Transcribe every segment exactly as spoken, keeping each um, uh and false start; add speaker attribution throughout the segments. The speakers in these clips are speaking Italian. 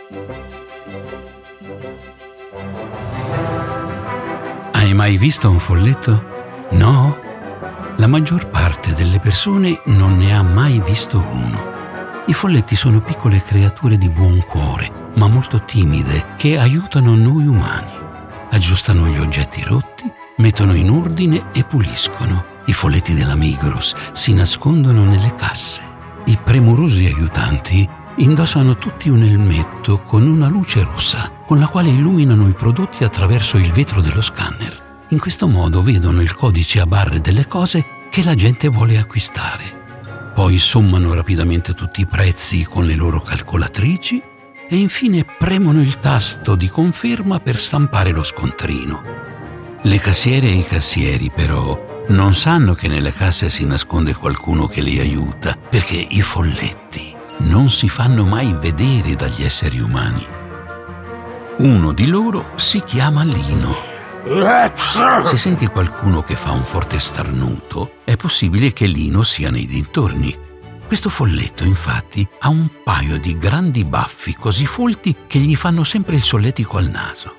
Speaker 1: Hai mai visto un folletto? No? La maggior parte delle persone non ne ha mai visto uno. I folletti sono piccole creature di buon cuore, ma molto timide, che aiutano noi umani. Aggiustano gli oggetti rotti, mettono in ordine e puliscono. I folletti della Migros si nascondono nelle casse. I premurosi aiutanti indossano tutti un elmetto con una luce rossa, con la quale illuminano i prodotti attraverso il vetro dello scanner. In questo modo vedono il codice a barre delle cose che la gente vuole acquistare. Poi sommano rapidamente tutti i prezzi con le loro calcolatrici e infine premono il tasto di conferma per stampare lo scontrino. Le cassiere e i cassieri, però, non sanno che nelle casse si nasconde qualcuno che li aiuta, perché i folletti non si fanno mai vedere dagli esseri umani. Uno di loro si chiama Lino. Se senti qualcuno che fa un forte starnuto, è possibile che Lino sia nei dintorni. Questo folletto, infatti, ha un paio di grandi baffi così folti che gli fanno sempre il solletico al naso.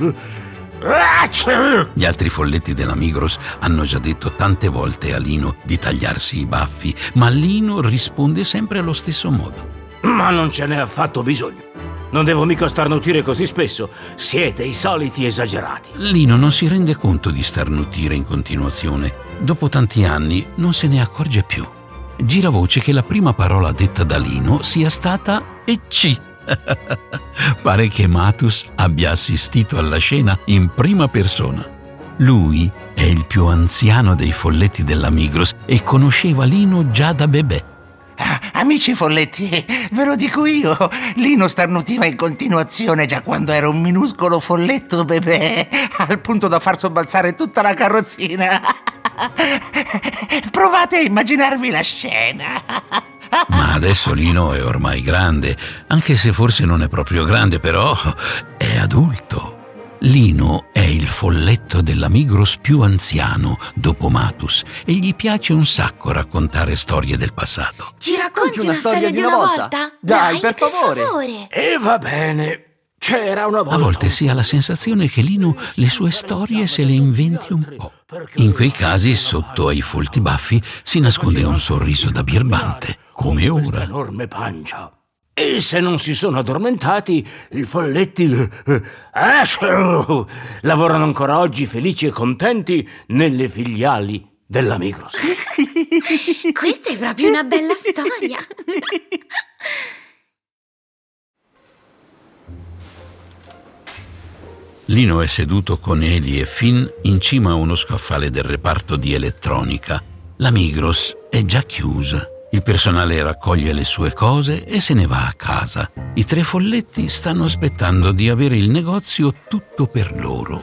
Speaker 1: Gli altri folletti della Migros hanno già detto tante volte a Lino di tagliarsi i baffi, ma Lino risponde sempre allo stesso modo.
Speaker 2: Ma non ce n'è affatto bisogno. Non devo mica starnutire così spesso. Siete i soliti esagerati.
Speaker 1: Lino non si rende conto di starnutire in continuazione. Dopo tanti anni non se ne accorge più. Gira voce che la prima parola detta da Lino sia stata ecci. Pare che Matus abbia assistito alla scena in prima persona. Lui è il più anziano dei folletti della Migros e conosceva Lino già da bebè.
Speaker 3: Amici folletti, ve lo dico io, Lino starnutiva in continuazione già quando era un minuscolo folletto bebè, al punto da far sobbalzare tutta la carrozzina. Provate a immaginarvi la scena.
Speaker 1: Ma adesso Lino è ormai grande, anche se forse non è proprio grande, però è adulto. Lino è il folletto della Migros più anziano dopo Matus e gli piace un sacco raccontare storie del passato.
Speaker 4: Ci racconti una, una storia, storia di una volta? volta?
Speaker 5: Dai,
Speaker 4: Dai,
Speaker 5: per,
Speaker 4: per
Speaker 5: favore.
Speaker 4: favore.
Speaker 2: E va bene. C'era una volta.
Speaker 1: A volte si ha la sensazione che Lino le sue storie se le inventi un po'. In quei casi, sotto ai folti baffi, si nasconde un sorriso da birbante, come ora.
Speaker 2: Questa enorme pancia. E se non si sono addormentati, i folletti eh, eh, lavorano ancora oggi felici e contenti nelle filiali della Migros.
Speaker 4: Questa è proprio una bella storia.
Speaker 1: Lino è seduto con Eli e Finn in cima a uno scaffale del reparto di elettronica. La Migros è già chiusa. Il personale raccoglie le sue cose e se ne va a casa. I tre folletti stanno aspettando di avere il negozio tutto per loro.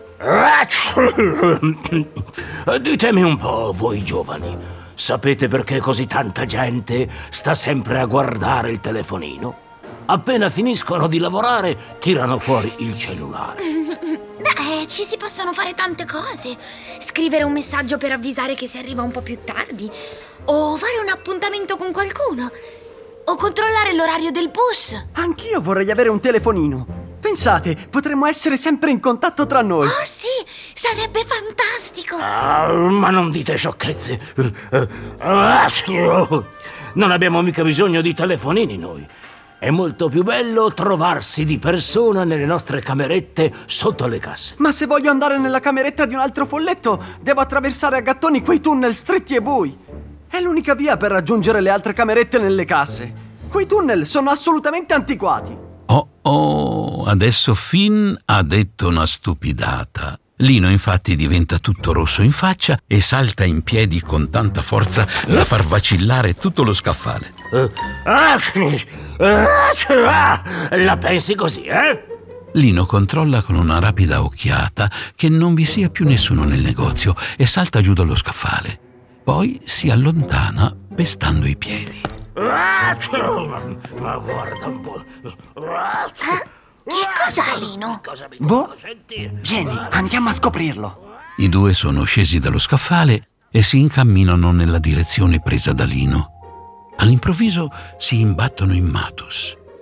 Speaker 2: Ditemi un po', voi giovani, sapete perché così tanta gente sta sempre a guardare il telefonino? Appena finiscono di lavorare, tirano fuori il cellulare.
Speaker 4: Beh, ci si possono fare tante cose. Scrivere un messaggio per avvisare che si arriva un po' più tardi, o fare un appuntamento con qualcuno, o controllare l'orario del bus.
Speaker 5: Anch'io vorrei avere un telefonino. Pensate, potremmo essere sempre in contatto tra noi.
Speaker 4: Oh sì, sarebbe fantastico.
Speaker 2: Ah, ma non dite sciocchezze. Non abbiamo mica bisogno di telefonini noi. È molto più bello trovarsi di persona nelle nostre camerette sotto le casse.
Speaker 5: Ma se voglio andare nella cameretta di un altro folletto, devo attraversare a gattoni quei tunnel stretti e bui. È l'unica via per raggiungere le altre camerette nelle casse. Quei tunnel sono assolutamente antiquati.
Speaker 1: Oh oh, adesso Finn ha detto una stupidata. Lino infatti diventa tutto rosso in faccia e salta in piedi con tanta forza da far vacillare tutto lo scaffale.
Speaker 2: La pensi così, eh?
Speaker 1: Lino controlla con una rapida occhiata che non vi sia più nessuno nel negozio e salta giù dallo scaffale. Poi si allontana pestando i piedi.
Speaker 2: Ma guarda un po'.
Speaker 4: Che cos'ha Lino?
Speaker 5: Boh, vieni, andiamo a scoprirlo.
Speaker 1: I due sono scesi dallo scaffale e si incamminano nella direzione presa da Lino. All'improvviso si imbattono in Matus.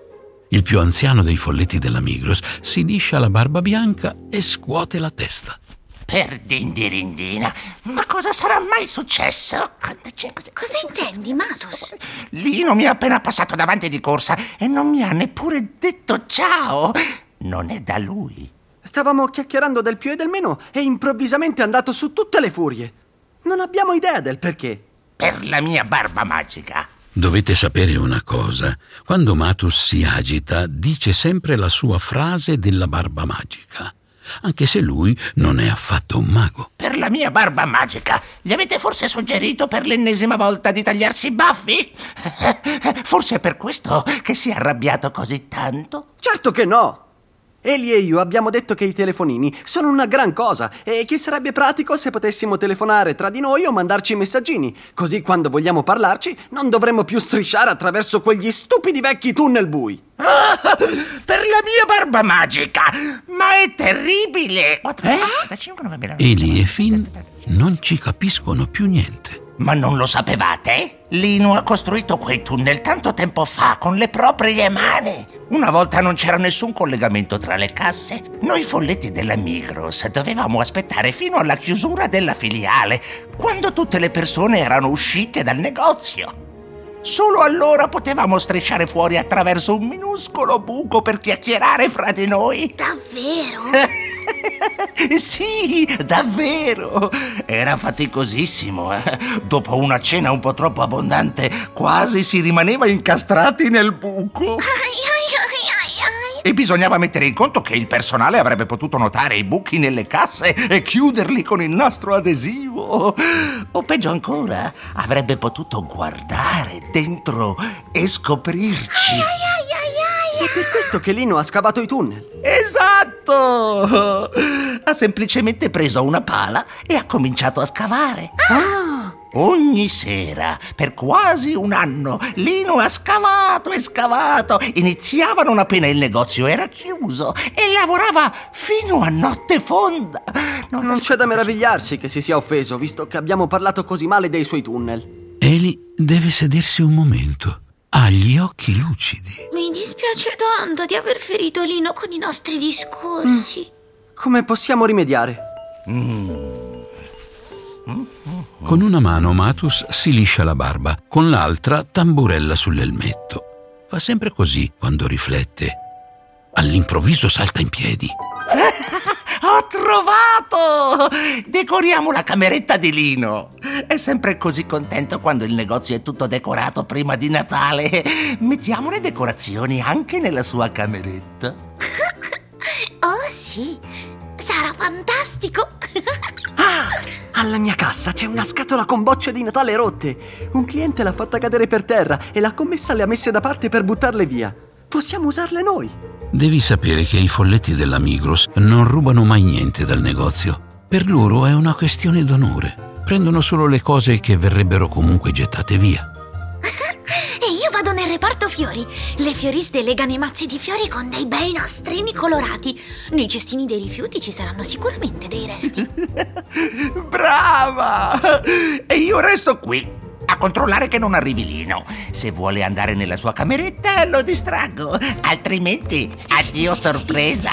Speaker 1: Il più anziano dei folletti della Migros si liscia la barba bianca e scuote la testa.
Speaker 3: Per dindirindina, ma cosa sarà mai successo?
Speaker 4: Cosa intendi, Matus?
Speaker 3: Lino mi ha appena passato davanti di corsa e non mi ha neppure detto ciao. Non è da lui.
Speaker 5: Stavamo chiacchierando del più e del meno e improvvisamente è andato su tutte le furie. Non abbiamo idea del perché.
Speaker 3: Per la mia barba magica.
Speaker 1: Dovete sapere una cosa. Quando Matus si agita, dice sempre la sua frase della barba magica. Anche se lui non è affatto un mago.
Speaker 3: Per la mia barba magica. Gli avete forse suggerito per l'ennesima volta di tagliarsi i baffi? Forse è per questo che si è arrabbiato così tanto?
Speaker 5: Certo che no! Eli e io abbiamo detto che i telefonini sono una gran cosa e che sarebbe pratico se potessimo telefonare tra di noi o mandarci messaggini. Così quando vogliamo parlarci non dovremmo più strisciare attraverso quegli stupidi vecchi tunnel bui.
Speaker 3: Ah, per la mia barba magica! Ma è terribile!
Speaker 5: Eh?
Speaker 1: Eli e Finn non ci capiscono più niente.
Speaker 3: Ma non lo sapevate? Lino ha costruito quei tunnel tanto tempo fa con le proprie mani. Una volta non c'era nessun collegamento tra le casse. Noi folletti della Migros dovevamo aspettare fino alla chiusura della filiale, quando tutte le persone erano uscite dal negozio. Solo allora potevamo strisciare fuori attraverso un minuscolo buco per chiacchierare fra di noi.
Speaker 4: Davvero?
Speaker 3: Sì, davvero. Era faticosissimo, eh? Dopo una cena un po' troppo abbondante, quasi si rimaneva incastrati nel buco.
Speaker 4: Ai, ai, ai, ai, ai.
Speaker 3: E bisognava mettere in conto che il personale avrebbe potuto notare i buchi nelle casse e chiuderli con il nastro adesivo. O peggio ancora, avrebbe potuto guardare dentro e scoprirci.
Speaker 4: Ai, ai, ai, ai.
Speaker 5: È per questo che Lino ha scavato i tunnel.
Speaker 3: Esatto! Ha semplicemente preso una pala e ha cominciato a scavare.
Speaker 5: Ah!
Speaker 3: Ogni sera, per quasi un anno, Lino ha scavato e scavato. Iniziava non appena il negozio era chiuso e lavorava fino a notte fonda.
Speaker 5: Non, non c'è da meravigliarsi che si sia offeso, visto che abbiamo parlato così male dei suoi tunnel.
Speaker 1: Eli deve sedersi un momento. Ha gli occhi lucidi.
Speaker 4: Mi dispiace tanto di aver ferito Lino con i nostri discorsi.
Speaker 5: Mm. Come possiamo rimediare?
Speaker 3: Mm.
Speaker 1: Con una mano Matus si liscia la barba, con l'altra tamburella sull'elmetto. Fa sempre così quando riflette. All'improvviso salta in piedi.
Speaker 3: Ho trovato! Decoriamo la cameretta di Lino. È sempre così contento quando il negozio è tutto decorato prima di Natale. Mettiamo le decorazioni anche nella sua cameretta.
Speaker 4: Oh sì, sarà fantastico.
Speaker 5: Ah, alla mia cassa c'è una scatola con bocce di Natale rotte. Un cliente l'ha fatta cadere per terra e la commessa le ha messe da parte per buttarle via. Possiamo usarle noi.
Speaker 1: Devi sapere che i folletti della Migros non rubano mai niente dal negozio. Per loro è una questione d'onore. Prendono solo le cose che verrebbero comunque gettate via.
Speaker 4: E io vado nel reparto fiori. Le fioriste legano i mazzi di fiori con dei bei nastrini colorati. Nei cestini dei rifiuti ci saranno sicuramente dei resti.
Speaker 3: Brava! E io resto qui a controllare che non arrivi Lino. Se vuole andare nella sua cameretta lo distraggo, altrimenti addio sorpresa.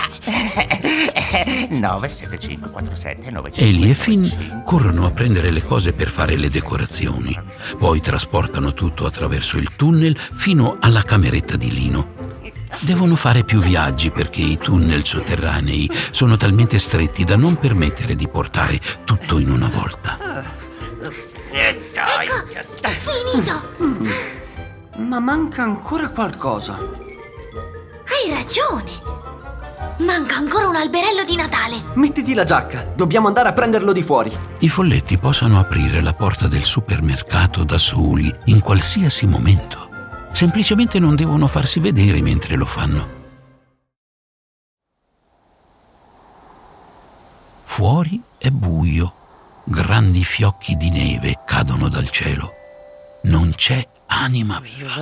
Speaker 3: nove sette cinque quattro sette nove cinque.
Speaker 1: Eli e Finn corrono a prendere le cose per fare le decorazioni. Poi trasportano tutto attraverso il tunnel fino alla cameretta di Lino. Devono fare più viaggi perché i tunnel sotterranei sono talmente stretti da non permettere di portare tutto in una volta.
Speaker 4: Ecco, è finito.
Speaker 5: Mm. Ma manca ancora qualcosa.
Speaker 4: Hai ragione. Manca ancora un alberello di Natale.
Speaker 5: Mettiti la giacca, dobbiamo andare a prenderlo di fuori.
Speaker 1: I folletti possono aprire la porta del supermercato da soli in qualsiasi momento. Semplicemente non devono farsi vedere mentre lo fanno. Fuori è buio. Grandi fiocchi di neve cadono dal cielo. Non c'è anima viva.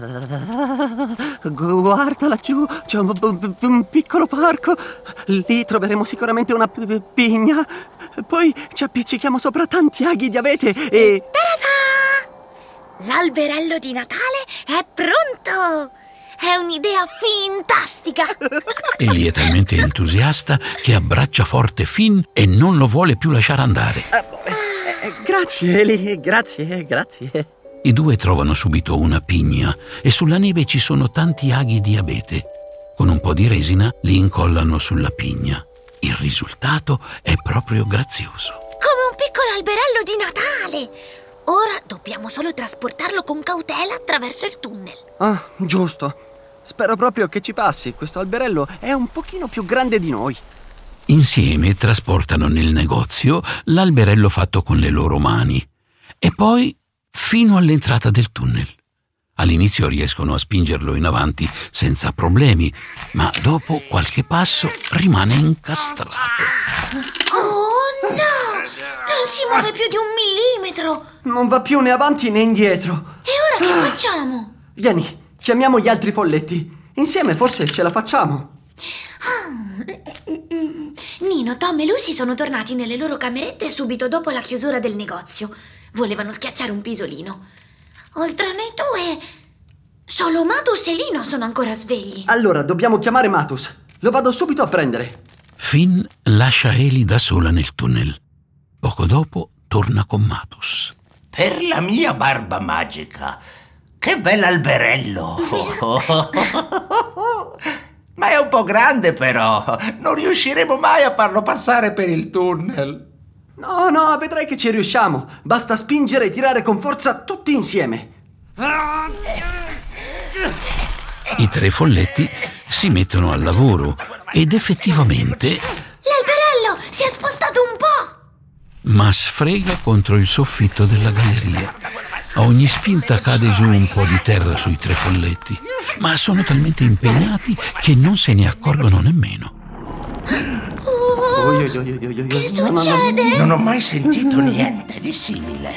Speaker 5: Guarda laggiù, c'è un, un piccolo parco. Lì troveremo sicuramente una pigna. Poi ci appiccichiamo sopra tanti aghi di abete e...
Speaker 4: Ta-da-da! L'alberello di Natale è pronto! È un'idea fantastica!
Speaker 1: Eli è talmente entusiasta che abbraccia forte Finn e non lo vuole più lasciare andare.
Speaker 5: Eh, eh, grazie, Eli, grazie, grazie.
Speaker 1: I due trovano subito una pigna e sulla neve ci sono tanti aghi di abete. Con un po' di resina li incollano sulla pigna. Il risultato è proprio grazioso.
Speaker 4: Come un piccolo alberello di Natale! Ora dobbiamo solo trasportarlo con cautela attraverso il tunnel.
Speaker 5: Ah, giusto. Spero proprio che ci passi. Questo alberello è un pochino più grande di noi.
Speaker 1: Insieme trasportano nel negozio l'alberello fatto con le loro mani e poi fino all'entrata del tunnel. All'inizio riescono a spingerlo in avanti senza problemi, ma dopo qualche passo rimane incastrato.
Speaker 4: Oh no! Non si muove più di un millimetro!
Speaker 5: Non va più né avanti né indietro.
Speaker 4: E ora che facciamo?
Speaker 5: Vieni, chiamiamo gli altri folletti. Insieme forse ce la facciamo.
Speaker 4: Nino, Tom e Lucy sono tornati nelle loro camerette subito dopo la chiusura del negozio. Volevano schiacciare un pisolino. Oltre a noi due, solo Matus e Lino sono ancora svegli.
Speaker 5: Allora, dobbiamo chiamare Matus. Lo vado subito a prendere.
Speaker 1: Finn lascia Eli da sola nel tunnel. Poco dopo torna con Matus.
Speaker 3: Per la mia barba magica, che bell'alberello! Ma è un po' grande però, non riusciremo mai a farlo passare per il tunnel.
Speaker 5: No, no, vedrai che ci riusciamo. Basta spingere e tirare con forza tutti insieme.
Speaker 1: I tre folletti si mettono al lavoro ed effettivamente...
Speaker 4: L'alberello si è spostato un po'!
Speaker 1: ma sfrega contro il soffitto della galleria. A ogni spinta cade giù un po' di terra sui tre folletti, ma sono talmente impegnati che non se ne accorgono nemmeno.
Speaker 4: Oh, che succede?
Speaker 3: Non ho mai sentito niente di simile.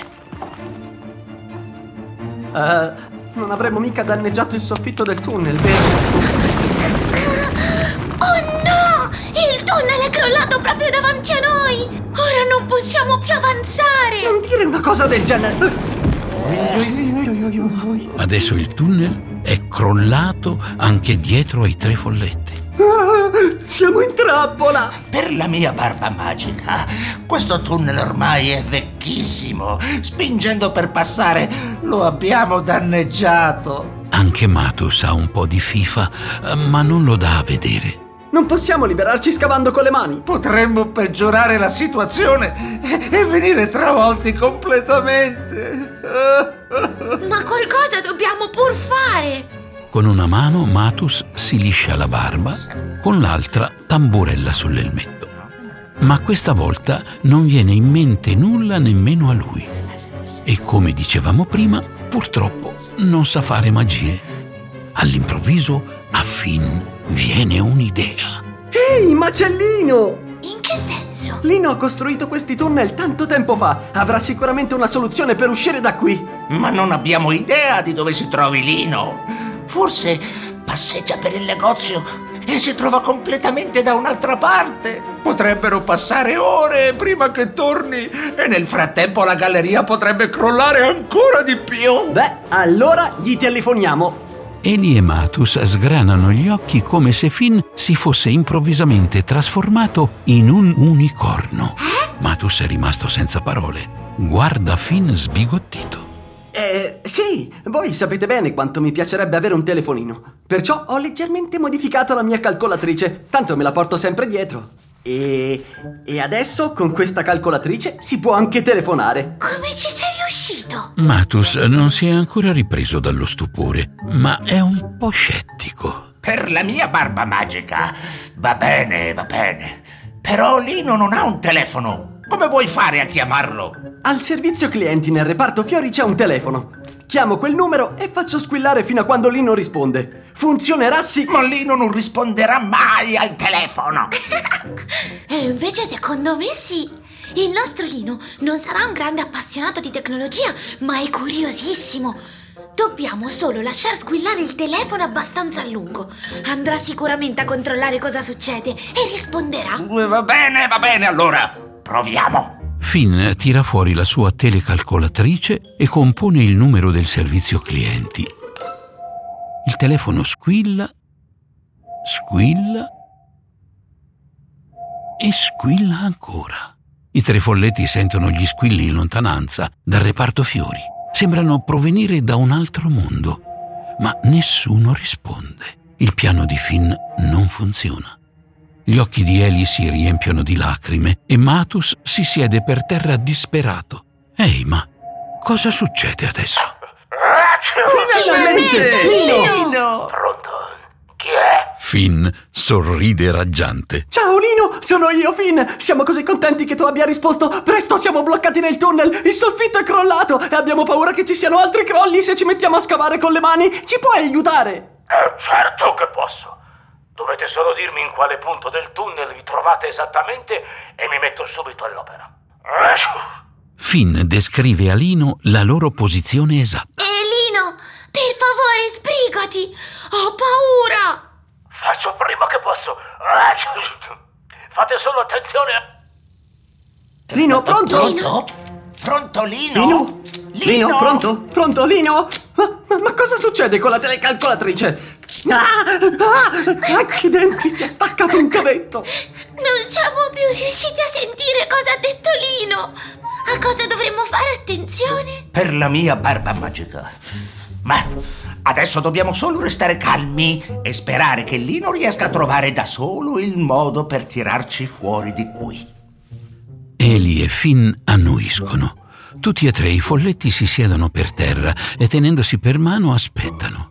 Speaker 5: Uh, non avremmo mica danneggiato il soffitto del tunnel, vero?
Speaker 4: Oh no! Il tunnel è crollato proprio davanti a noi! Ora non possiamo più avanzare!
Speaker 5: Non dire una cosa del genere!
Speaker 1: Adesso il tunnel è crollato anche dietro ai tre folletti.
Speaker 5: Ah, siamo in trappola!
Speaker 3: Per la mia barba magica, questo tunnel ormai è vecchissimo. Spingendo per passare lo abbiamo danneggiato.
Speaker 1: Anche Matus ha un po' di fifa, ma non lo dà a vedere.
Speaker 5: Non possiamo liberarci scavando con le mani.
Speaker 3: Potremmo peggiorare la situazione e venire travolti completamente.
Speaker 4: Ma qualcosa dobbiamo pur fare!
Speaker 1: Con una mano Matus si liscia la barba, con l'altra tamburella sull'elmetto. Ma questa volta non viene in mente nulla nemmeno a lui. E come dicevamo prima, purtroppo non sa fare magie. All'improvviso a Finn viene un'idea.
Speaker 5: Ehi, Macellino!
Speaker 4: In che senso?
Speaker 5: Lino ha costruito questi tunnel tanto tempo fa. Avrà sicuramente una soluzione per uscire da qui.
Speaker 3: Ma non abbiamo idea di dove si trovi Lino. Forse passeggia per il negozio e si trova completamente da un'altra parte. Potrebbero passare ore prima che torni e nel frattempo la galleria potrebbe crollare ancora di più.
Speaker 5: Beh, allora gli telefoniamo.
Speaker 1: Eli e Matus sgranano gli occhi come se Finn si fosse improvvisamente trasformato in un unicorno. Matus è rimasto senza parole. Guarda Finn sbigottito.
Speaker 5: Eh, sì, voi sapete bene quanto mi piacerebbe avere un telefonino. Perciò ho leggermente modificato la mia calcolatrice, tanto me la porto sempre dietro. E, e adesso con questa calcolatrice si può anche telefonare.
Speaker 4: Come ci sei riuscito?
Speaker 1: Matus non si è ancora ripreso dallo stupore, ma è un po' scettico.
Speaker 3: Per la mia barba magica, va bene, va bene. Però Lino non ha un telefono. Come vuoi fare a chiamarlo?
Speaker 5: Al servizio clienti nel reparto fiori c'è un telefono. Chiamo quel numero e faccio squillare fino a quando Lino risponde. Funzionerà sì.
Speaker 3: Ma Lino non risponderà mai al telefono.
Speaker 4: E invece secondo me sì. Il nostro Lino non sarà un grande appassionato di tecnologia, ma è curiosissimo. Dobbiamo solo lasciar squillare il telefono abbastanza a lungo. Andrà sicuramente a controllare cosa succede e risponderà.
Speaker 3: Va bene, va bene, allora proviamo.
Speaker 1: Finn tira fuori la sua telecalcolatrice e compone il numero del servizio clienti. Il telefono squilla, squilla e squilla ancora. I tre folletti sentono gli squilli in lontananza dal reparto fiori. Sembrano provenire da un altro mondo, ma nessuno risponde. Il piano di Finn non funziona. Gli occhi di Eli si riempiono di lacrime e Matus si siede per terra disperato. Ehi, ma cosa succede adesso?
Speaker 5: Finalmente!
Speaker 3: Lino!
Speaker 2: Pronto? Chi è?
Speaker 1: Finn sorride raggiante.
Speaker 5: Ciao Lino, sono io Finn. Siamo così contenti che tu abbia risposto. Presto, siamo bloccati nel tunnel. Il soffitto è crollato e abbiamo paura che ci siano altri crolli se ci mettiamo a scavare con le mani. Ci puoi aiutare?
Speaker 2: Eh, certo che posso. Dovete solo dirmi in quale punto del tunnel vi trovate esattamente e mi metto subito all'opera.
Speaker 1: Finn descrive a Lino la loro posizione esatta.
Speaker 4: Eh, Lino, per favore, sbrigati. Ho paura.
Speaker 2: Faccio prima che posso. Fate solo attenzione a...
Speaker 5: Lino, pronto?
Speaker 3: Pronto? Pronto, Lino?
Speaker 5: Lino? Lino, pronto? Pronto, Lino? Ma, ma, ma cosa succede con la telecalcolatrice? Ah, ah, accidenti, si è staccato un cavetto.
Speaker 4: Non siamo più riusciti a sentire cosa ha detto Lino. A cosa dovremmo fare attenzione?
Speaker 3: Per la mia barba magica. Ma adesso dobbiamo solo restare calmi e sperare che Lino riesca a trovare da solo il modo per tirarci fuori di qui.
Speaker 1: Eli e Finn annuiscono. Tutti e tre i folletti si siedono per terra e tenendosi per mano aspettano.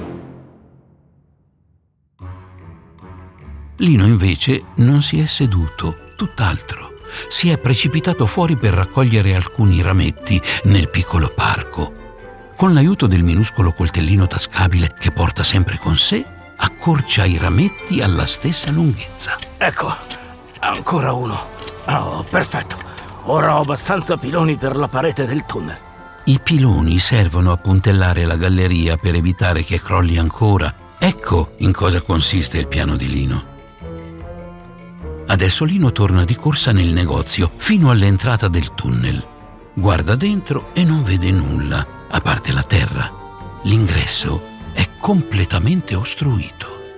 Speaker 1: Lino invece non si è seduto, tutt'altro. Si è precipitato fuori per raccogliere alcuni rametti nel piccolo parco. Con l'aiuto del minuscolo coltellino tascabile che porta sempre con sé, accorcia i rametti alla stessa lunghezza.
Speaker 2: Ecco, ancora uno. Oh, perfetto. Ora ho abbastanza piloni per la parete del tunnel.
Speaker 1: I piloni servono a puntellare la galleria per evitare che crolli ancora. Ecco in cosa consiste il piano di Lino. Adesso Lino torna di corsa nel negozio fino all'entrata del tunnel. Guarda dentro e non vede nulla, a parte la terra. L'ingresso è completamente ostruito.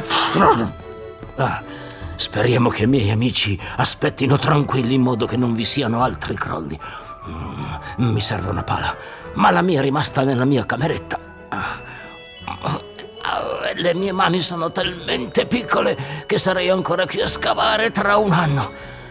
Speaker 2: Ah, speriamo che i miei amici aspettino tranquilli in modo che non vi siano altri crolli. Mm, mi serve una pala, ma la mia è rimasta nella mia cameretta. Ah, le mie mani sono talmente piccole che sarei ancora qui a scavare tra un anno.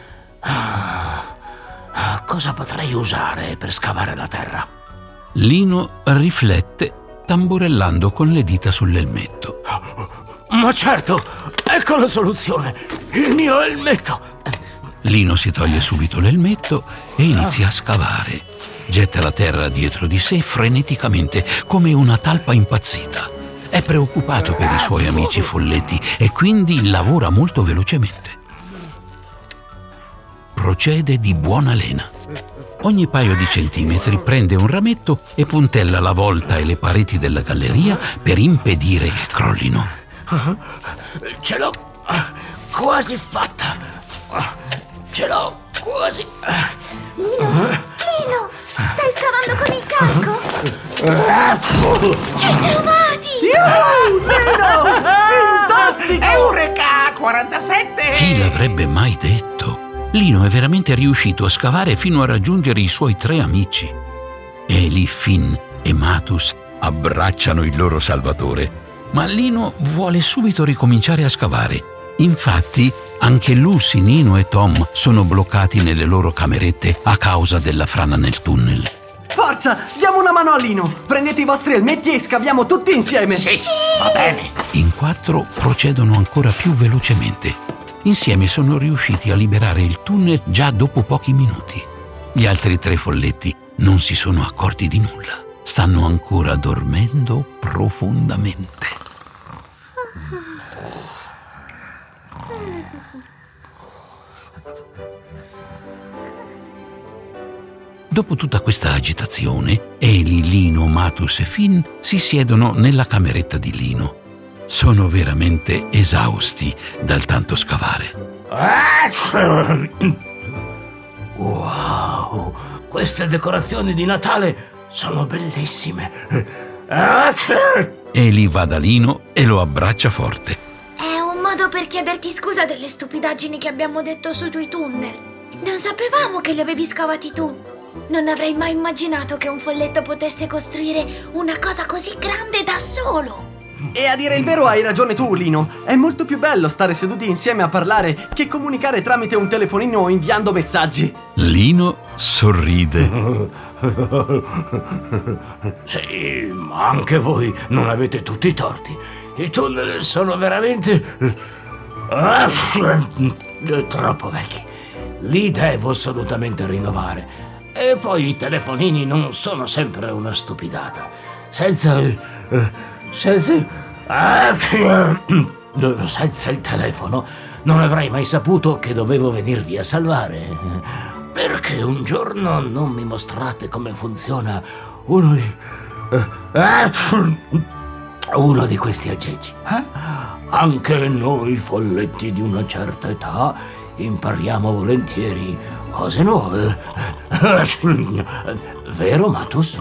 Speaker 2: Ah, cosa potrei usare per scavare la terra?
Speaker 1: Lino riflette tamburellando con le dita sull'elmetto.
Speaker 2: Ma certo, ecco la soluzione, il mio elmetto.
Speaker 1: Lino si toglie subito l'elmetto e inizia a scavare. Getta la terra dietro di sé freneticamente, come una talpa impazzita. È preoccupato per i suoi amici folletti e quindi lavora molto velocemente. Procede di buona lena. Ogni paio di centimetri prende un rametto e puntella la volta e le pareti della galleria per impedire che crollino.
Speaker 2: Ce l'ho quasi fatta. Ce l'ho quasi.
Speaker 4: Lino, stai scavando con il carico? Ci hai trovati!
Speaker 5: Lino! Fantastico!
Speaker 3: Eureka! quarantasette!
Speaker 1: Chi l'avrebbe mai detto? Lino è veramente riuscito a scavare fino a raggiungere i suoi tre amici. Eli, Finn e Matus abbracciano il loro salvatore, ma Lino vuole subito ricominciare a scavare. Infatti, anche Lucy, Nino e Tom sono bloccati nelle loro camerette a causa della frana nel tunnel.
Speaker 5: Forza, diamo una mano a Lino. Prendete i vostri elmetti e scaviamo tutti insieme.
Speaker 3: Sì, sì, va bene.
Speaker 1: In quattro procedono ancora più velocemente. Insieme sono riusciti a liberare il tunnel già dopo pochi minuti. Gli altri tre folletti non si sono accorti di nulla. Stanno ancora dormendo profondamente. Dopo tutta questa agitazione, Eli, Lino, Matus e Finn si siedono nella cameretta di Lino. Sono veramente esausti dal tanto scavare.
Speaker 2: Wow, queste decorazioni di Natale sono bellissime.
Speaker 1: Eli va da Lino e lo abbraccia forte.
Speaker 4: È un modo per chiederti scusa delle stupidaggini che abbiamo detto sui tuoi tunnel. Non sapevamo che li avevi scavati tu. Non avrei mai immaginato che un folletto potesse costruire una cosa così grande da solo.
Speaker 5: E a dire il vero hai ragione tu, Lino. È molto più bello stare seduti insieme a parlare che comunicare tramite un telefonino o inviando messaggi.
Speaker 1: Lino sorride.
Speaker 2: Sì, ma anche voi non avete tutti i torti. I tunnel sono veramente troppo vecchi. Li devo assolutamente rinnovare. E poi i telefonini non sono sempre una stupidata. Senza senza senza il telefono non avrei mai saputo che dovevo venirvi a salvare. Perché un giorno non mi mostrate come funziona uno di uno di questi aggeggi? Eh? Anche noi folletti di una certa età impariamo volentieri cose nuove. Vero, Matus?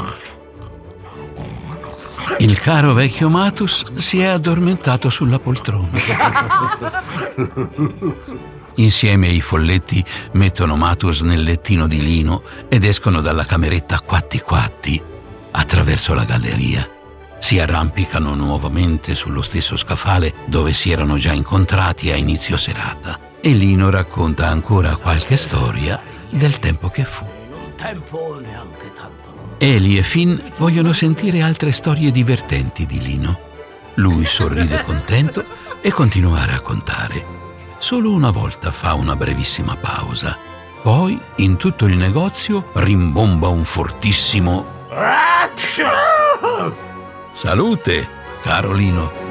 Speaker 1: Il caro vecchio Matus si è addormentato sulla poltrona. Insieme i folletti mettono Matus nel lettino di Lino ed escono dalla cameretta quatti quatti attraverso la galleria. Si arrampicano nuovamente sullo stesso scaffale dove si erano già incontrati a inizio serata e Lino racconta ancora qualche storia del tempo che fu.
Speaker 2: Un tempo neanche tanto.
Speaker 1: Eli e Finn vogliono sentire altre storie divertenti di Lino. Lui sorride contento e continua a raccontare. Solo una volta fa una brevissima pausa. Poi, in tutto il negozio, rimbomba un fortissimo «Salute, caro Lino!»